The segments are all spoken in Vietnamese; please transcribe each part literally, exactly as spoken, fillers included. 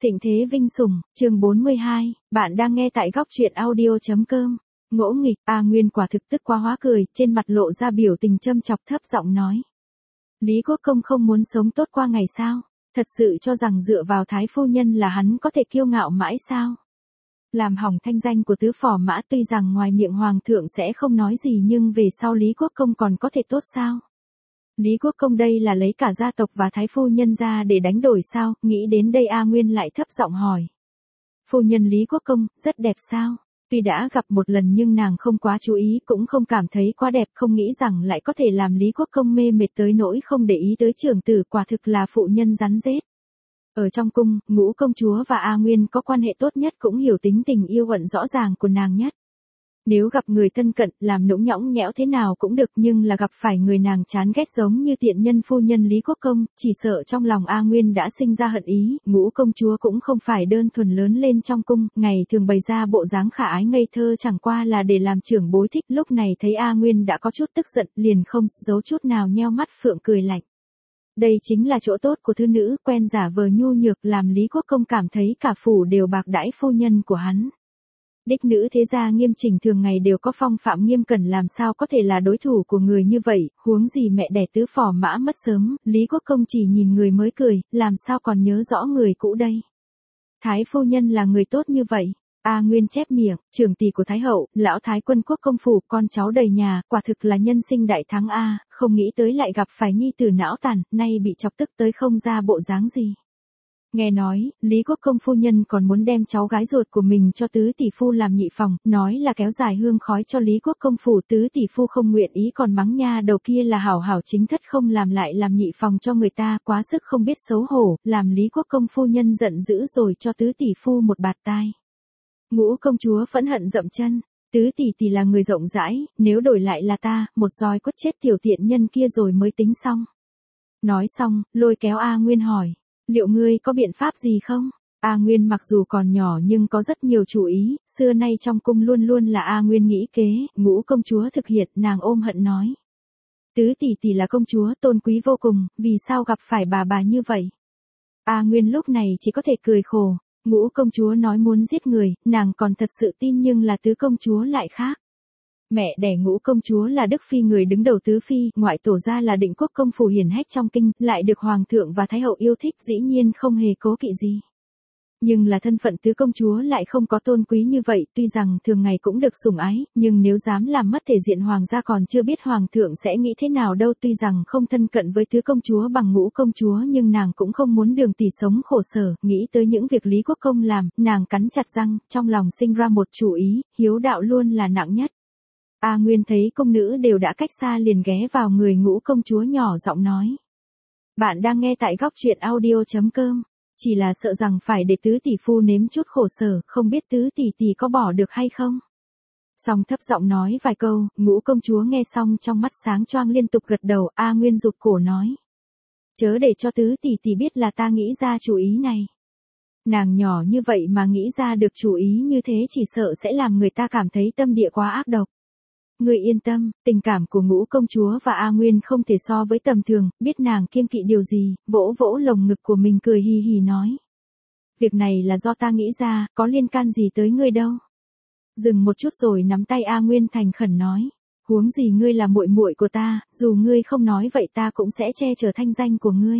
Thịnh thế vinh sủng, chương bốn mươi hai, bạn đang nghe tại góc truyện audio.com. Ngỗ nghịch, A Nguyên quả thực tức quá hóa cười, trên mặt lộ ra biểu tình châm chọc thấp giọng nói. Lý Quốc Công không muốn sống tốt qua ngày sao? Thật sự cho rằng dựa vào Thái Phu Nhân là hắn có thể kiêu ngạo mãi sao? Làm hỏng thanh danh của tứ phò mã tuy rằng ngoài miệng Hoàng thượng sẽ không nói gì nhưng về sau Lý Quốc Công còn có thể tốt sao? Lý Quốc Công đây là lấy cả gia tộc và Thái Phu Nhân ra để đánh đổi sao? Nghĩ đến đây A Nguyên lại thấp giọng hỏi. Phu Nhân Lý Quốc Công, rất đẹp sao? Tuy đã gặp một lần nhưng nàng không quá chú ý cũng không cảm thấy quá đẹp, không nghĩ rằng lại có thể làm Lý Quốc Công mê mệt tới nỗi không để ý tới trưởng tử, quả thực là phụ nhân rắn rết. Ở trong cung, Ngũ công chúa và A Nguyên có quan hệ tốt nhất, cũng hiểu tính tình yêu hận rõ ràng của nàng nhất. Nếu gặp người thân cận, làm nũng nhõng nhẽo thế nào cũng được, nhưng là gặp phải người nàng chán ghét giống như tiện nhân phu nhân Lý Quốc Công, chỉ sợ trong lòng A Nguyên đã sinh ra hận ý. Ngũ công chúa cũng không phải đơn thuần lớn lên trong cung, ngày thường bày ra bộ dáng khả ái ngây thơ chẳng qua là để làm trưởng bối thích. Lúc này thấy A Nguyên đã có chút tức giận, liền không giấu chút nào nheo mắt phượng cười lạnh. Đây chính là chỗ tốt của thư nữ, quen giả vờ nhu nhược, làm Lý Quốc Công cảm thấy cả phủ đều bạc đãi phu nhân của hắn. Đích nữ thế gia nghiêm chỉnh thường ngày đều có phong phạm nghiêm cẩn, làm sao có thể là đối thủ của người như vậy, huống gì mẹ đẻ tứ phò mã mất sớm. Lý Quốc Công chỉ nhìn người mới cười, làm sao còn nhớ rõ người cũ đây. Thái Phu Nhân là người tốt như vậy. A Nguyên chép miệng, trưởng tỷ của Thái Hậu, lão Thái Quân Quốc công phủ, con cháu đầy nhà, quả thực là nhân sinh đại thắng A, không nghĩ tới lại gặp phải nhi tử não tàn, nay bị chọc tức tới không ra bộ dáng gì. Nghe nói, Lý Quốc Công phu nhân còn muốn đem cháu gái ruột của mình cho tứ tỷ phu làm nhị phòng, nói là kéo dài hương khói cho Lý Quốc Công phủ. Tứ tỷ phu không nguyện ý còn mắng nha đầu kia là hảo hảo chính thất không làm lại làm nhị phòng cho người ta, quá sức không biết xấu hổ, làm Lý Quốc Công phu nhân giận dữ rồi cho tứ tỷ phu một bạt tai. Ngũ công chúa phẫn hận dậm chân, tứ tỷ tỷ là người rộng rãi, nếu đổi lại là ta, một roi quất chết tiểu tiện nhân kia rồi mới tính xong. Nói xong, lôi kéo A Nguyên hỏi. Liệu ngươi có biện pháp gì không? A Nguyên mặc dù còn nhỏ nhưng có rất nhiều chủ ý, xưa nay trong cung luôn luôn là A Nguyên nghĩ kế, Ngũ công chúa thực hiện, nàng ôm hận nói. Tứ tỷ tỷ là công chúa tôn quý vô cùng, vì sao gặp phải bà bà như vậy? A Nguyên lúc này chỉ có thể cười khổ, Ngũ công chúa nói muốn giết người, nàng còn thật sự tin, nhưng là tứ công chúa lại khác. Mẹ đẻ Ngũ công chúa là Đức Phi, người đứng đầu tứ phi, ngoại tổ ra là Định Quốc công phủ hiển hách trong kinh, lại được Hoàng thượng và Thái hậu yêu thích, dĩ nhiên không hề cố kỵ gì. Nhưng là thân phận tứ công chúa lại không có tôn quý như vậy, tuy rằng thường ngày cũng được sủng ái, nhưng nếu dám làm mất thể diện Hoàng gia còn chưa biết Hoàng thượng sẽ nghĩ thế nào đâu. Tuy rằng không thân cận với tứ công chúa bằng Ngũ công chúa nhưng nàng cũng không muốn đường tỷ sống khổ sở, nghĩ tới những việc Lý Quốc Công làm, nàng cắn chặt răng, trong lòng sinh ra một chủ ý, hiếu đạo luôn là nặng nhất. A Nguyên thấy công nữ đều đã cách xa liền ghé vào người Ngũ công chúa nhỏ giọng nói. Bạn đang nghe tại góc truyện audio.com, chỉ là sợ rằng phải để tứ tỷ phu nếm chút khổ sở, không biết tứ tỷ tỷ có bỏ được hay không. Xong thấp giọng nói vài câu, Ngũ công chúa nghe xong trong mắt sáng choang liên tục gật đầu. A Nguyên rụt cổ nói. Chớ để cho tứ tỷ tỷ biết là ta nghĩ ra chủ ý này. Nàng nhỏ như vậy mà nghĩ ra được chủ ý như thế chỉ sợ sẽ làm người ta cảm thấy tâm địa quá ác độc. Ngươi yên tâm, tình cảm của Ngũ công chúa và A Nguyên không thể so với tầm thường, biết nàng kiêng kỵ điều gì, vỗ vỗ lồng ngực của mình cười hì hì nói. Việc này là do ta nghĩ ra, có liên can gì tới ngươi đâu. Dừng một chút rồi nắm tay A Nguyên thành khẩn nói. Huống gì ngươi là muội muội của ta, dù ngươi không nói vậy ta cũng sẽ che chở thanh danh của ngươi.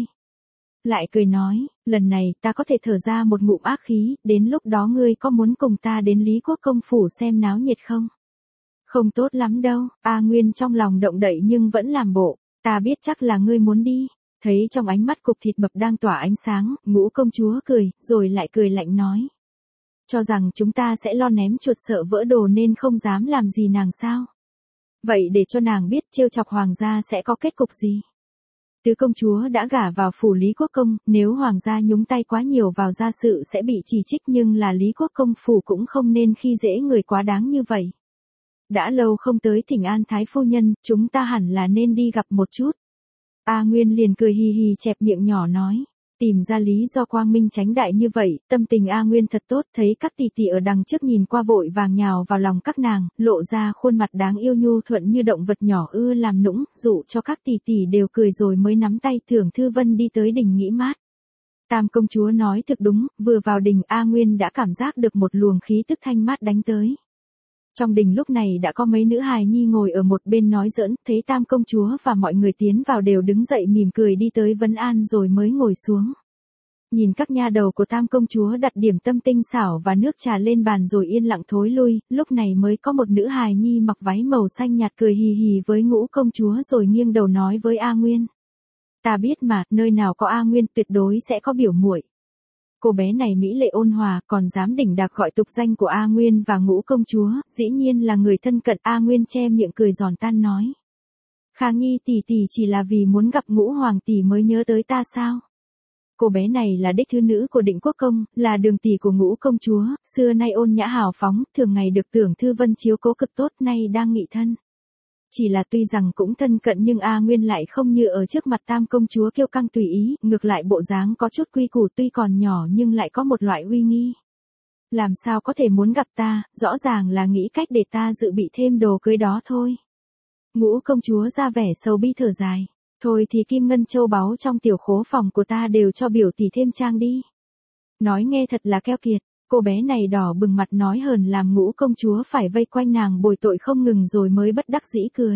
Lại cười nói, lần này ta có thể thở ra một ngụm ác khí, đến lúc đó ngươi có muốn cùng ta đến Lý Quốc công phủ xem náo nhiệt không? Không tốt lắm đâu. A Nguyên trong lòng động đậy nhưng vẫn làm bộ, ta biết chắc là ngươi muốn đi. Thấy trong ánh mắt cục thịt mập đang tỏa ánh sáng, Ngũ công chúa cười, rồi lại cười lạnh nói. Cho rằng chúng ta sẽ lo ném chuột sợ vỡ đồ nên không dám làm gì nàng sao? Vậy để cho nàng biết trêu chọc Hoàng gia sẽ có kết cục gì? Tứ công chúa đã gả vào phủ Lý Quốc Công, nếu Hoàng gia nhúng tay quá nhiều vào gia sự sẽ bị chỉ trích, nhưng là Lý Quốc Công phủ cũng không nên khi dễ người quá đáng như vậy. Đã lâu không tới thỉnh an Thái Phu Nhân, chúng ta hẳn là nên đi gặp một chút. A Nguyên liền cười hì hì chẹp miệng nhỏ nói. Tìm ra lý do quang minh chánh đại như vậy, tâm tình A Nguyên thật tốt, thấy các tỷ tỷ ở đằng trước nhìn qua vội vàng nhào vào lòng các nàng, lộ ra khuôn mặt đáng yêu nhu thuận như động vật nhỏ ưa làm nũng, dụ cho các tỷ tỷ đều cười rồi mới nắm tay Thưởng Thư Vân đi tới đình nghỉ mát. Tam công chúa nói thực đúng, vừa vào đình A Nguyên đã cảm giác được một luồng khí tức thanh mát đánh tới. Trong đình lúc này đã có mấy nữ hài nhi ngồi ở một bên nói giỡn, thấy Tam công chúa và mọi người tiến vào đều đứng dậy mỉm cười đi tới vấn an rồi mới ngồi xuống. Nhìn các nha đầu của Tam công chúa đặt điểm tâm tinh xảo và nước trà lên bàn rồi yên lặng thối lui, lúc này mới có một nữ hài nhi mặc váy màu xanh nhạt cười hì hì với Ngũ công chúa rồi nghiêng đầu nói với A Nguyên. Ta biết mà, nơi nào có A Nguyên tuyệt đối sẽ có biểu muội. Cô bé này mỹ lệ ôn hòa, còn dám đỉnh đạc gọi tục danh của A Nguyên và Ngũ công chúa, dĩ nhiên là người thân cận. A Nguyên che miệng cười giòn tan nói. Kha Nghi tỷ tỷ chỉ là vì muốn gặp Ngũ hoàng tỷ mới nhớ tới ta sao? Cô bé này là đích thứ nữ của Định Quốc công, là đường tỷ của Ngũ công chúa, xưa nay ôn nhã hào phóng, thường ngày được Tưởng Thư Vân chiếu cố cực tốt, nay đang nghị thân. Chỉ là tuy rằng cũng thân cận nhưng A Nguyên lại không như ở trước mặt Tam công chúa kiêu căng tùy ý, ngược lại bộ dáng có chút quy củ, tuy còn nhỏ nhưng lại có một loại uy nghi. Làm sao có thể muốn gặp ta, rõ ràng là nghĩ cách để ta dự bị thêm đồ cưới đó thôi. Ngũ công chúa ra vẻ sầu bi thở dài. Thôi thì kim ngân châu báu trong tiểu khố phòng của ta đều cho biểu tỷ thêm trang đi. Nói nghe thật là keo kiệt, cô bé này đỏ bừng mặt nói hờn làm Ngũ công chúa phải vây quanh nàng bồi tội không ngừng rồi mới bất đắc dĩ cười.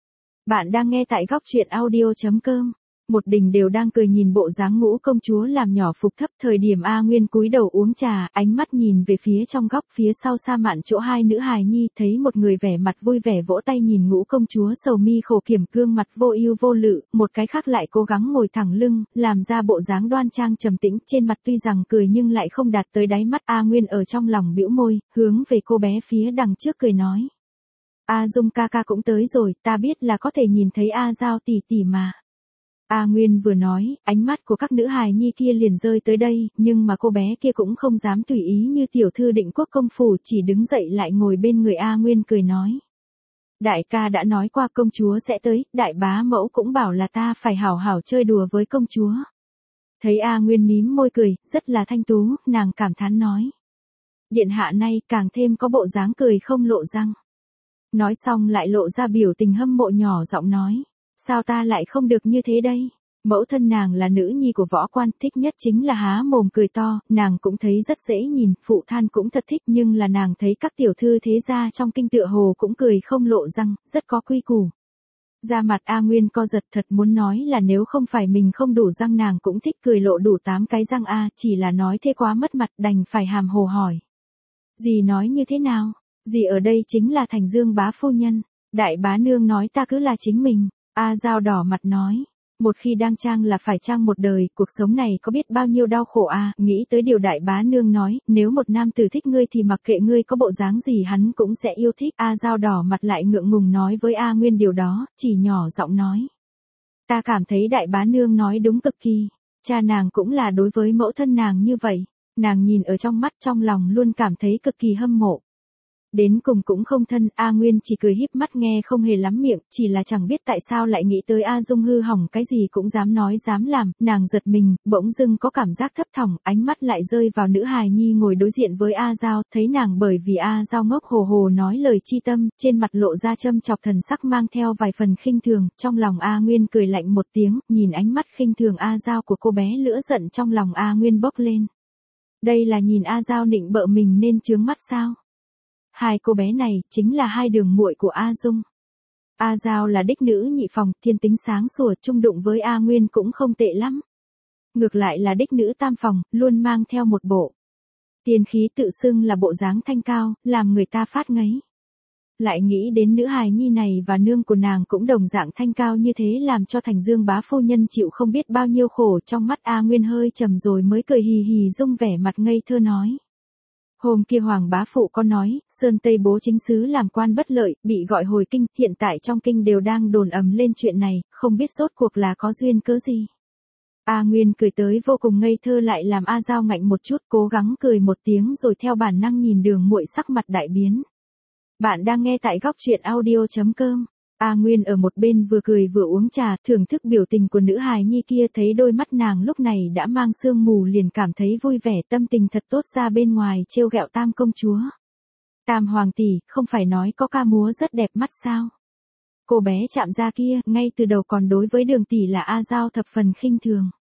Bạn đang nghe tại góc truyện audio chấm com. Một đình đều đang cười nhìn bộ dáng Ngũ công chúa làm nhỏ phục thấp. Thời điểm A Nguyên cúi đầu uống trà, ánh mắt nhìn về phía trong góc phía sau Sa Mạn chỗ hai nữ hài nhi, thấy một người vẻ mặt vui vẻ vỗ tay nhìn Ngũ công chúa sầu mi khổ kiểm gương mặt vô ưu vô lự, một cái khác lại cố gắng ngồi thẳng lưng, làm ra bộ dáng đoan trang trầm tĩnh, trên mặt tuy rằng cười nhưng lại không đạt tới đáy mắt. A Nguyên ở trong lòng bĩu môi, hướng về cô bé phía đằng trước cười nói. A Dung ca ca cũng tới rồi, ta biết là có thể nhìn thấy A Giao tỷ tỷ mà. A Nguyên vừa nói, ánh mắt của các nữ hài nhi kia liền rơi tới đây, nhưng mà cô bé kia cũng không dám tùy ý như tiểu thư Định Quốc công phủ, chỉ đứng dậy lại ngồi bên người A Nguyên cười nói. Đại ca đã nói qua công chúa sẽ tới, đại bá mẫu cũng bảo là ta phải hảo hảo chơi đùa với công chúa. Thấy A Nguyên mím môi cười, rất là thanh tú, nàng cảm thán nói. Điện hạ nay càng thêm có bộ dáng cười không lộ răng. Nói xong lại lộ ra biểu tình hâm mộ nhỏ giọng nói. Sao ta lại không được như thế đây? Mẫu thân nàng là nữ nhi của võ quan, thích nhất chính là há mồm cười to, nàng cũng thấy rất dễ nhìn, phụ than cũng thật thích, nhưng là nàng thấy các tiểu thư thế gia trong kinh tựa hồ cũng cười không lộ răng, rất có quy củ. Da mặt A Nguyên co giật, thật muốn nói là nếu không phải mình không đủ răng nàng cũng thích cười lộ đủ tám cái răng A, chỉ là nói thế quá mất mặt, đành phải hàm hồ hỏi. Dì nói như thế nào? Dì ở đây chính là Thành Dương bá phu nhân, đại bá nương nói ta cứ là chính mình. A Giao đỏ mặt nói, một khi đang trang là phải trang một đời, cuộc sống này có biết bao nhiêu đau khổ à, nghĩ tới điều đại bá nương nói, nếu một nam tử thích ngươi thì mặc kệ ngươi có bộ dáng gì hắn cũng sẽ yêu thích. A Giao đỏ mặt lại ngượng ngùng nói với A Nguyên điều đó, chỉ nhỏ giọng nói. Ta cảm thấy đại bá nương nói đúng cực kỳ, cha nàng cũng là đối với mẫu thân nàng như vậy, nàng nhìn ở trong mắt trong lòng luôn cảm thấy cực kỳ hâm mộ. Đến cùng cũng không thân, A Nguyên chỉ cười híp mắt nghe không hề lắm miệng, chỉ là chẳng biết tại sao lại nghĩ tới A Dung hư hỏng cái gì cũng dám nói dám làm, nàng giật mình, bỗng dưng có cảm giác thấp thỏm, ánh mắt lại rơi vào nữ hài nhi ngồi đối diện với A Giao, thấy nàng bởi vì A Giao ngốc hồ hồ nói lời chi tâm, trên mặt lộ ra châm chọc thần sắc mang theo vài phần khinh thường, trong lòng A Nguyên cười lạnh một tiếng, nhìn ánh mắt khinh thường A Giao của cô bé lửa giận trong lòng A Nguyên bốc lên. Đây là nhìn A Giao nịnh bợ mình nên chướng mắt sao? Hai cô bé này chính là hai đường muội của A Dung. A Giao là đích nữ nhị phòng, thiên tính sáng sủa, chung đụng với A Nguyên cũng không tệ lắm. Ngược lại là đích nữ tam phòng, luôn mang theo một bộ tiên khí tự xưng là bộ dáng thanh cao, làm người ta phát ngấy. Lại nghĩ đến nữ hài nhi này và nương của nàng cũng đồng dạng thanh cao như thế làm cho Thành Dương bá phu nhân chịu không biết bao nhiêu khổ, trong mắt A Nguyên hơi trầm rồi mới cười hì hì Dung vẻ mặt ngây thơ nói. Hôm kia Hoàng bá phụ có nói, Sơn Tây bố chính sứ làm quan bất lợi, bị gọi hồi kinh, hiện tại trong kinh đều đang đồn ầm lên chuyện này, không biết rốt cuộc là có duyên cớ gì. A Nguyên cười tới vô cùng ngây thơ lại làm A Giao ngạnh một chút, cố gắng cười một tiếng rồi theo bản năng nhìn đường muội sắc mặt đại biến. Bạn đang nghe tại góc truyện audio chấm com. A Nguyên ở một bên vừa cười vừa uống trà, thưởng thức biểu tình của nữ hài nhi kia, thấy đôi mắt nàng lúc này đã mang sương mù liền cảm thấy vui vẻ, tâm tình thật tốt, ra bên ngoài trêu ghẹo Tam công chúa. Tam hoàng tỷ, không phải nói có ca múa rất đẹp mắt sao? Cô bé chạm ra kia, ngay từ đầu còn đối với đường tỷ là A Giao thập phần khinh thường.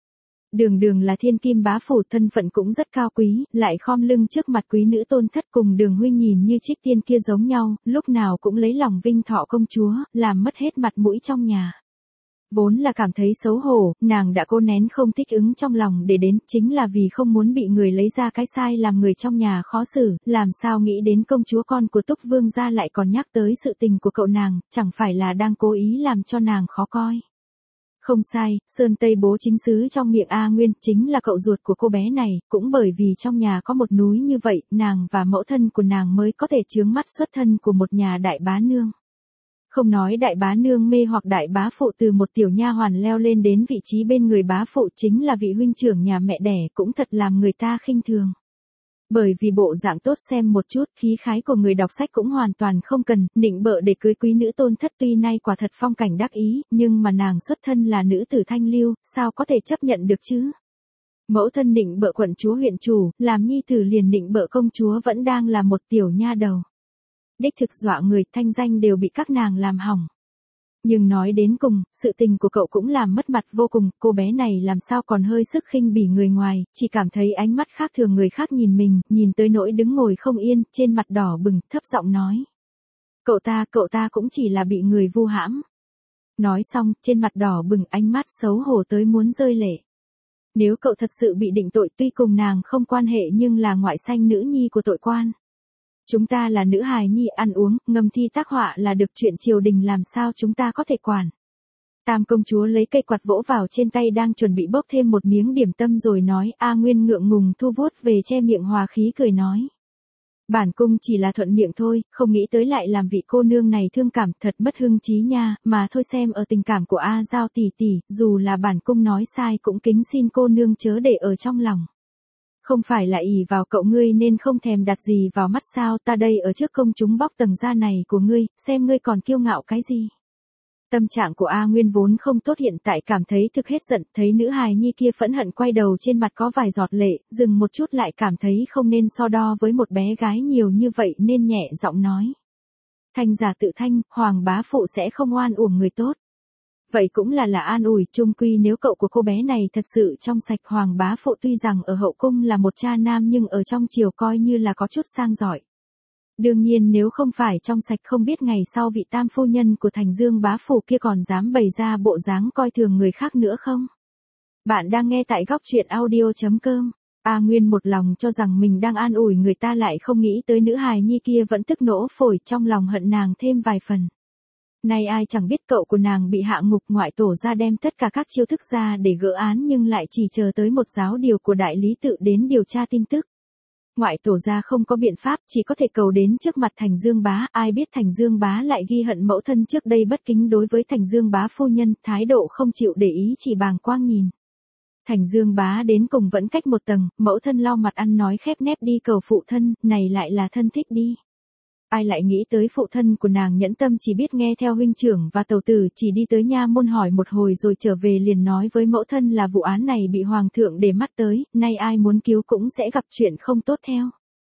Đường đường là thiên kim bá phủ, thân phận cũng rất cao quý, lại khom lưng trước mặt quý nữ tôn thất, cùng Đường huynh nhìn như trích tiên kia giống nhau, lúc nào cũng lấy lòng vinh thọ công chúa, làm mất hết mặt mũi trong nhà. Vốn là cảm thấy xấu hổ, nàng đã cố nén không thích ứng trong lòng để đến, chính là vì không muốn bị người lấy ra cái sai làm người trong nhà khó xử, làm sao nghĩ đến công chúa con của Túc Vương gia lại còn nhắc tới sự tình của cậu nàng, chẳng phải là đang cố ý làm cho nàng khó coi. Không sai, Sơn Tây bố chính xứ trong miệng A Nguyên chính là cậu ruột của cô bé này, cũng bởi vì trong nhà có một núi như vậy, nàng và mẫu thân của nàng mới có thể chướng mắt xuất thân của một nhà đại bá nương. Không nói đại bá nương mê hoặc đại bá phụ từ một tiểu nha hoàn leo lên đến vị trí bên người bá phụ chính là vị huynh trưởng nhà mẹ đẻ cũng thật làm người ta khinh thường. Bởi vì bộ dạng tốt xem một chút, khí khái của người đọc sách cũng hoàn toàn không cần, nịnh bợ để cưới quý nữ tôn thất tuy nay quả thật phong cảnh đắc ý, nhưng mà nàng xuất thân là nữ tử thanh lưu, sao có thể chấp nhận được chứ? Mẫu thân nịnh bợ quận chúa huyện chủ, làm nhi tử liền nịnh bợ công chúa vẫn đang là một tiểu nha đầu. Đích thực dọa người, thanh danh đều bị các nàng làm hỏng. Nhưng nói đến cùng, sự tình của cậu cũng làm mất mặt vô cùng, cô bé này làm sao còn hơi sức khinh bỉ người ngoài, chỉ cảm thấy ánh mắt khác thường người khác nhìn mình, nhìn tới nỗi đứng ngồi không yên, trên mặt đỏ bừng, thấp giọng nói. Cậu ta, cậu ta cũng chỉ là bị người vu hãm. Nói xong, trên mặt đỏ bừng, ánh mắt xấu hổ tới muốn rơi lệ. Nếu cậu thật sự bị định tội tuy cùng nàng không quan hệ nhưng là ngoại sanh nữ nhi của tội quan. Chúng ta là nữ hài nhi ăn uống, ngâm thi tác họa là được chuyện triều đình làm sao chúng ta có thể quản. Tam công chúa lấy cây quạt vỗ vào trên tay đang chuẩn bị bốc thêm một miếng điểm tâm rồi nói, A Nguyên ngượng ngùng thu vuốt về che miệng hòa khí cười nói. Bản cung chỉ là thuận miệng thôi, không nghĩ tới lại làm vị cô nương này thương cảm, thật mất hưng trí nha, mà thôi xem ở tình cảm của A Giao tỷ tỷ, dù là bản cung nói sai cũng kính xin cô nương chớ để ở trong lòng. Không phải là ỷ vào cậu ngươi nên không thèm đặt gì vào mắt sao, ta đây ở trước công chúng bóc tầng da này của ngươi, xem ngươi còn kiêu ngạo cái gì. Tâm trạng của A Nguyên vốn không tốt, hiện tại cảm thấy thực hết giận, thấy nữ hài nhi kia phẫn hận quay đầu trên mặt có vài giọt lệ, dừng một chút lại cảm thấy không nên so đo với một bé gái nhiều như vậy nên nhẹ giọng nói. Thanh giả tự thanh, hoàng bá phụ sẽ không oan uổng người tốt. Vậy cũng là là an ủi, chung quy nếu cậu của cô bé này thật sự trong sạch, hoàng bá phụ tuy rằng ở hậu cung là một cha nam nhưng ở trong triều coi như là có chút sang giỏi. Đương nhiên nếu không phải trong sạch không biết ngày sau vị tam phu nhân của Thành Dương bá phủ kia còn dám bày ra bộ dáng coi thường người khác nữa không? Bạn đang nghe tại góc truyện audio chấm com. A Nguyên một lòng cho rằng mình đang an ủi người ta lại không nghĩ tới nữ hài nhi kia vẫn tức nổ phổi, trong lòng hận nàng thêm vài phần. Nay ai chẳng biết cậu của nàng bị hạ ngục, ngoại tổ ra đem tất cả các chiêu thức ra để gỡ án nhưng lại chỉ chờ tới một giáo điều của đại lý tự đến điều tra tin tức. Ngoại tổ ra không có biện pháp, chỉ có thể cầu đến trước mặt Thành Dương bá, ai biết Thành Dương bá lại ghi hận mẫu thân trước đây bất kính đối với Thành Dương bá phu nhân, thái độ không chịu để ý chỉ bàng quang nhìn. Thành Dương bá đến cùng vẫn cách một tầng, mẫu thân lau mặt ăn nói khép nép đi cầu phụ thân, này lại là thân thích đi. Ai lại nghĩ tới phụ thân của nàng nhẫn tâm chỉ biết nghe theo huynh trưởng và tàu tử, chỉ đi tới nha môn hỏi một hồi rồi trở về liền nói với mẫu thân là vụ án này bị hoàng thượng để mắt tới, nay ai muốn cứu cũng sẽ gặp chuyện không tốt theo.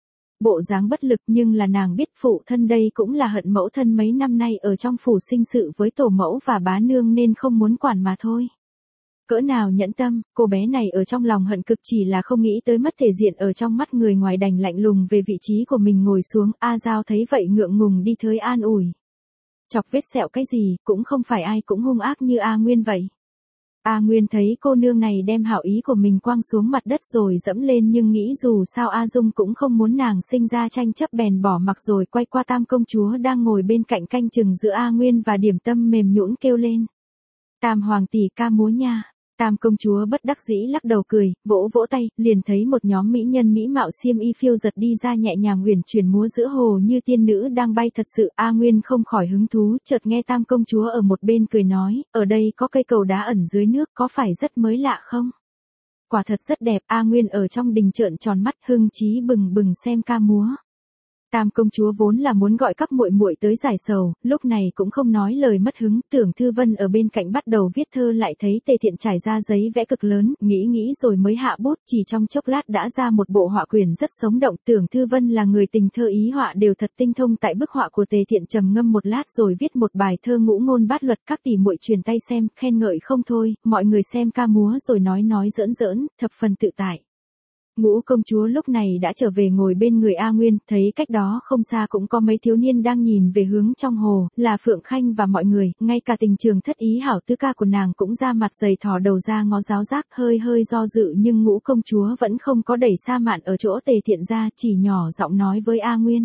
Bộ dáng bất lực nhưng là nàng biết phụ thân đây cũng là hận mẫu thân mấy năm nay ở trong phủ sinh sự với tổ mẫu và bá nương nên không muốn quản mà thôi. Cỡ nào nhẫn tâm, cô bé này ở trong lòng hận cực chỉ là không nghĩ tới mất thể diện ở trong mắt người ngoài đành lạnh lùng về vị trí của mình ngồi xuống, A Giao thấy vậy ngượng ngùng đi tới an ủi. Chọc vết sẹo cái gì, cũng không phải ai cũng hung ác như A Nguyên vậy. A Nguyên thấy cô nương này đem hảo ý của mình quăng xuống mặt đất rồi dẫm lên nhưng nghĩ dù sao A Dung cũng không muốn nàng sinh ra tranh chấp bèn bỏ mặc rồi quay qua Tam công chúa đang ngồi bên cạnh canh chừng giữa A Nguyên và Điểm Tâm mềm nhũn kêu lên. Tam hoàng tỷ ca múa nha. Tam công chúa bất đắc dĩ lắc đầu cười, vỗ vỗ tay, liền thấy một nhóm mỹ nhân mỹ mạo xiêm y phiêu giật đi ra nhẹ nhàng uyển chuyển múa giữa hồ như tiên nữ đang bay thật sự. A Nguyên không khỏi hứng thú, chợt nghe Tam công chúa ở một bên cười nói, ở đây có cây cầu đá ẩn dưới nước có phải rất mới lạ không? Quả thật rất đẹp, A Nguyên ở trong đình trợn tròn mắt hưng chí bừng bừng xem ca múa. Tam công chúa vốn là muốn gọi các muội muội tới giải sầu, lúc này cũng không nói lời mất hứng, Tưởng Thư Vân ở bên cạnh bắt đầu viết thơ lại thấy Tề Thiện trải ra giấy vẽ cực lớn, nghĩ nghĩ rồi mới hạ bút, chỉ trong chốc lát đã ra một bộ họa quyển rất sống động. Tưởng Thư Vân là người tình thơ ý họa đều thật tinh thông, tại bức họa của Tề Thiện trầm ngâm một lát rồi viết một bài thơ ngũ ngôn bát luật, các tỷ muội truyền tay xem, khen ngợi không thôi, mọi người xem ca múa rồi nói nói giỡn giỡn, thập phần tự tại. Ngũ công chúa lúc này đã trở về ngồi bên người A Nguyên, thấy cách đó không xa cũng có mấy thiếu niên đang nhìn về hướng trong hồ, là Phượng Khanh và mọi người, ngay cả Tình Trường thất ý hảo tứ ca của nàng cũng ra mặt dày thò đầu ra ngó giáo giác, hơi hơi do dự, nhưng ngũ công chúa vẫn không có đẩy Sa Mạn ở chỗ Tề Thiện ra, chỉ nhỏ giọng nói với A Nguyên.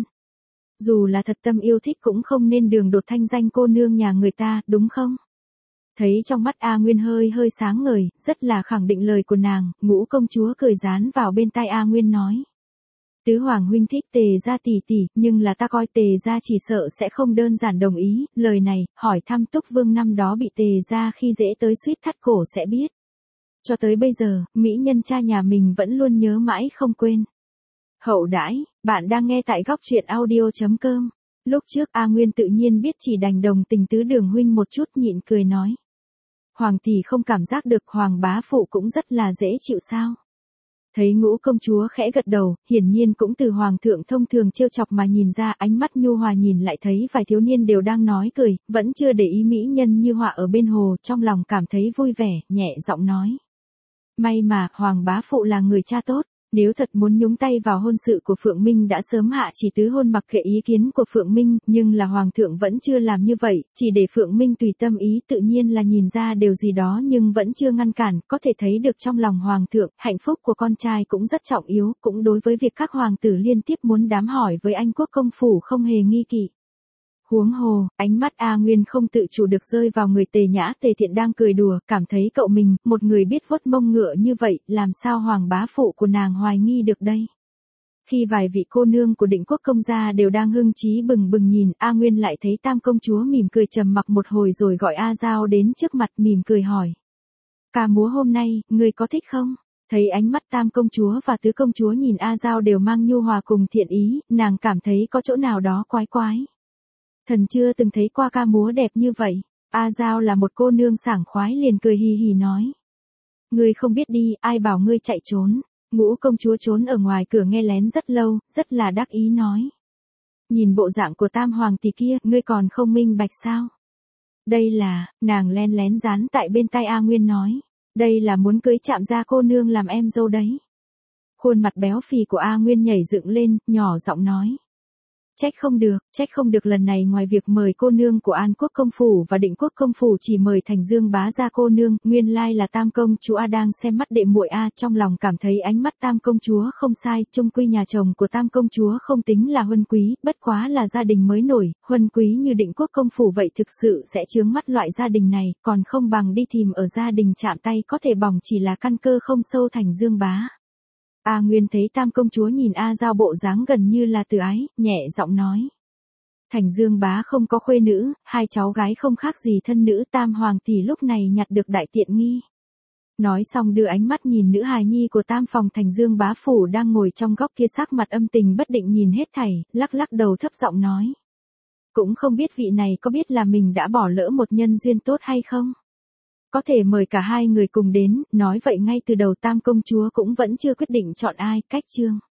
Dù là thật tâm yêu thích cũng không nên đường đột thanh danh cô nương nhà người ta, đúng không? Thấy trong mắt A Nguyên hơi hơi sáng ngời, rất là khẳng định lời của nàng, ngũ công chúa cười dán vào bên tai A Nguyên nói. Tứ hoàng huynh thích Tề gia tỷ tỷ, nhưng là ta coi Tề gia chỉ sợ sẽ không đơn giản đồng ý, lời này, hỏi thăm Túc Vương năm đó bị Tề gia khi dễ tới suýt thắt cổ sẽ biết. Cho tới bây giờ, mỹ nhân cha nhà mình vẫn luôn nhớ mãi không quên. Hậu đãi, bạn đang nghe tại góc truyện audio chấm com. Lúc trước A Nguyên tự nhiên biết chỉ đành đồng tình tứ đường huynh một chút, nhịn cười nói. Hoàng tỷ không cảm giác được Hoàng bá phụ cũng rất là dễ chịu sao? Thấy ngũ công chúa khẽ gật đầu, hiển nhiên cũng từ Hoàng thượng thông thường trêu chọc mà nhìn ra, ánh mắt nhu hòa nhìn lại thấy vài thiếu niên đều đang nói cười, vẫn chưa để ý mỹ nhân như họa ở bên hồ, trong lòng cảm thấy vui vẻ, nhẹ giọng nói. May mà, Hoàng bá phụ là người cha tốt. Nếu thật muốn nhúng tay vào hôn sự của Phượng Minh đã sớm hạ chỉ tứ hôn mặc kệ ý kiến của Phượng Minh, nhưng là Hoàng thượng vẫn chưa làm như vậy, chỉ để Phượng Minh tùy tâm ý, tự nhiên là nhìn ra điều gì đó nhưng vẫn chưa ngăn cản, có thể thấy được trong lòng Hoàng thượng, hạnh phúc của con trai cũng rất trọng yếu, cũng đối với việc các hoàng tử liên tiếp muốn đám hỏi với Anh quốc công phủ không hề nghi kỵ. Huống hồ, ánh mắt A Nguyên không tự chủ được rơi vào người Tề Nhã. Tề Thiện đang cười đùa, cảm thấy cậu mình, một người biết vuốt mông ngựa như vậy, làm sao Hoàng bá phụ của nàng hoài nghi được đây. Khi vài vị cô nương của Định Quốc công gia đều đang hưng trí bừng bừng nhìn, A Nguyên lại thấy Tam công chúa mỉm cười trầm mặc một hồi rồi gọi A Giao đến trước mặt mỉm cười hỏi. Ca múa hôm nay, ngươi có thích không? Thấy ánh mắt Tam công chúa và Tứ công chúa nhìn A Giao đều mang nhu hòa cùng thiện ý, nàng cảm thấy có chỗ nào đó quái quái. Thần chưa từng thấy qua ca múa đẹp như vậy. A Giao là một cô nương sảng khoái liền cười hì hì nói. Ngươi không biết đi, ai bảo ngươi chạy trốn. Ngũ công chúa trốn ở ngoài cửa nghe lén rất lâu, rất là đắc ý nói. Nhìn bộ dạng của Tam hoàng tỷ kia, ngươi còn không minh bạch sao? Đây là, nàng len lén dán tại bên tai A Nguyên nói. Đây là muốn cưới Trạm gia cô nương làm em dâu đấy. Khuôn mặt béo phì của A Nguyên nhảy dựng lên, nhỏ giọng nói. Trách không được, trách không được lần này ngoài việc mời cô nương của An Quốc công phủ và Định Quốc công phủ chỉ mời Thành Dương bá gia cô nương, nguyên lai là Tam công chúa A đang xem mắt đệ muội A, trong lòng cảm thấy ánh mắt Tam công chúa không sai, chung quy nhà chồng của Tam công chúa không tính là huân quý, bất quá là gia đình mới nổi, huân quý như Định Quốc công phủ vậy thực sự sẽ chướng mắt loại gia đình này, còn không bằng đi tìm ở gia đình chạm tay có thể bỏng chỉ là căn cơ không sâu Thành Dương bá. A Nguyên thấy Tam công chúa nhìn A Giao bộ dáng gần như là từ ái, nhẹ giọng nói. Thành Dương bá không có khuê nữ, hai cháu gái không khác gì thân nữ, Tam hoàng tỷ lúc này nhặt được đại tiện nghi. Nói xong đưa ánh mắt nhìn nữ hài nhi của Tam phòng Thành Dương bá phủ đang ngồi trong góc kia, sắc mặt âm tình bất định nhìn hết thảy, lắc lắc đầu thấp giọng nói. Cũng không biết vị này có biết là mình đã bỏ lỡ một nhân duyên tốt hay không? Có thể mời cả hai người cùng đến, nói vậy ngay từ đầu Tam công chúa cũng vẫn chưa quyết định chọn ai, cách chương.